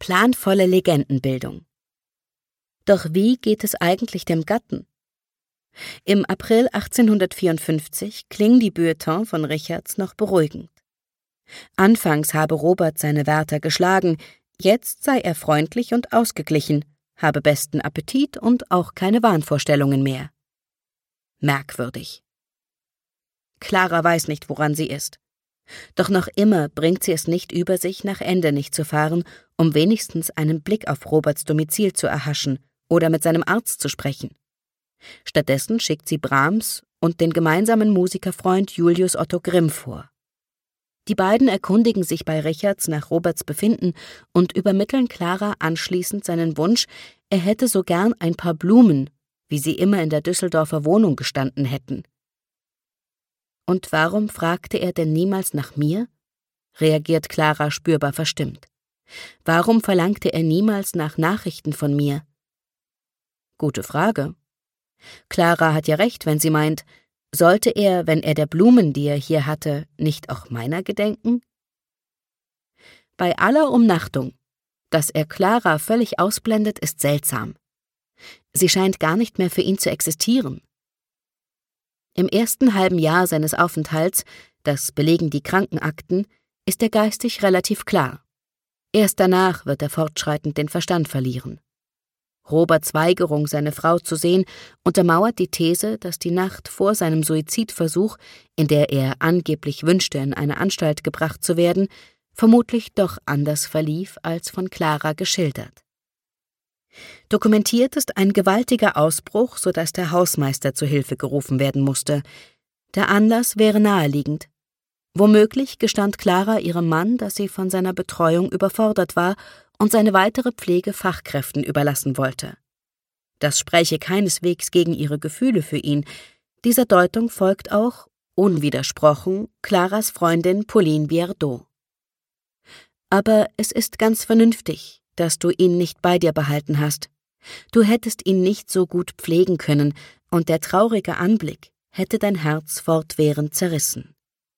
Planvolle Legendenbildung. Doch wie geht es eigentlich dem Gatten? Im April 1854 klingen die Bulletins von Richards noch beruhigend. Anfangs habe Robert seine Wärter geschlagen, jetzt sei er freundlich und ausgeglichen, habe besten Appetit und auch keine Wahnvorstellungen mehr. Merkwürdig. Clara weiß nicht, woran sie ist. Doch noch immer bringt sie es nicht über sich, nach Endenich zu fahren, um wenigstens einen Blick auf Roberts Domizil zu erhaschen oder mit seinem Arzt zu sprechen. Stattdessen schickt sie Brahms und den gemeinsamen Musikerfreund Julius Otto Grimm vor. Die beiden erkundigen sich bei Richards nach Roberts Befinden und übermitteln Clara anschließend seinen Wunsch, er hätte so gern ein paar Blumen, wie sie immer in der Düsseldorfer Wohnung gestanden hätten. Und warum fragte er denn niemals nach mir? Reagiert Clara spürbar verstimmt. Warum verlangte er niemals nach Nachrichten von mir? Gute Frage. Clara hat ja recht, wenn sie meint, sollte er, wenn er der Blumen, die er hier hatte, nicht auch meiner gedenken? Bei aller Umnachtung, dass er Clara völlig ausblendet, ist seltsam. Sie scheint gar nicht mehr für ihn zu existieren. Im ersten halben Jahr seines Aufenthalts, das belegen die Krankenakten, ist er geistig relativ klar. Erst danach wird er fortschreitend den Verstand verlieren. Roberts Weigerung, seine Frau zu sehen, untermauert die These, dass die Nacht vor seinem Suizidversuch, in der er angeblich wünschte, in eine Anstalt gebracht zu werden, vermutlich doch anders verlief als von Clara geschildert. Dokumentiert ist ein gewaltiger Ausbruch, sodass der Hausmeister zu Hilfe gerufen werden musste. Der Anlass wäre naheliegend. Womöglich gestand Clara ihrem Mann, dass sie von seiner Betreuung überfordert war und seine weitere Pflege Fachkräften überlassen wollte. Das spräche keineswegs gegen ihre Gefühle für ihn. Dieser Deutung folgt auch, unwidersprochen, Claras Freundin Pauline Biardot. Aber es ist ganz vernünftig, dass du ihn nicht bei dir behalten hast. Du hättest ihn nicht so gut pflegen können, und der traurige Anblick hätte dein Herz fortwährend zerrissen.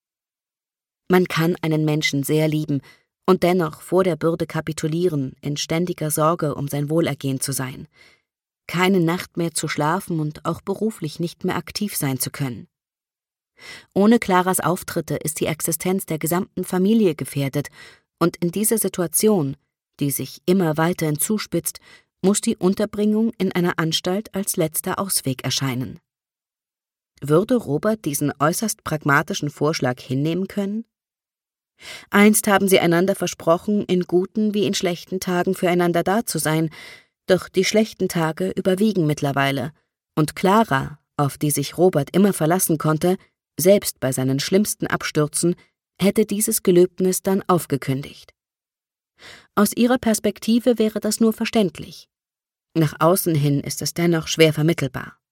Man kann einen Menschen sehr lieben und dennoch vor der Bürde kapitulieren, in ständiger Sorge um sein Wohlergehen zu sein, keine Nacht mehr zu schlafen und auch beruflich nicht mehr aktiv sein zu können. Ohne Claras Auftritte ist die Existenz der gesamten Familie gefährdet, und in dieser Situation, die sich immer weiterhin zuspitzt, muss die Unterbringung in einer Anstalt als letzter Ausweg erscheinen. Würde Robert diesen äußerst pragmatischen Vorschlag hinnehmen können? Einst haben sie einander versprochen, in guten wie in schlechten Tagen füreinander da zu sein, doch die schlechten Tage überwiegen mittlerweile, und Clara, auf die sich Robert immer verlassen konnte, selbst bei seinen schlimmsten Abstürzen, hätte dieses Gelöbnis dann aufgekündigt. Aus ihrer Perspektive wäre das nur verständlich. Nach außen hin ist es dennoch schwer vermittelbar.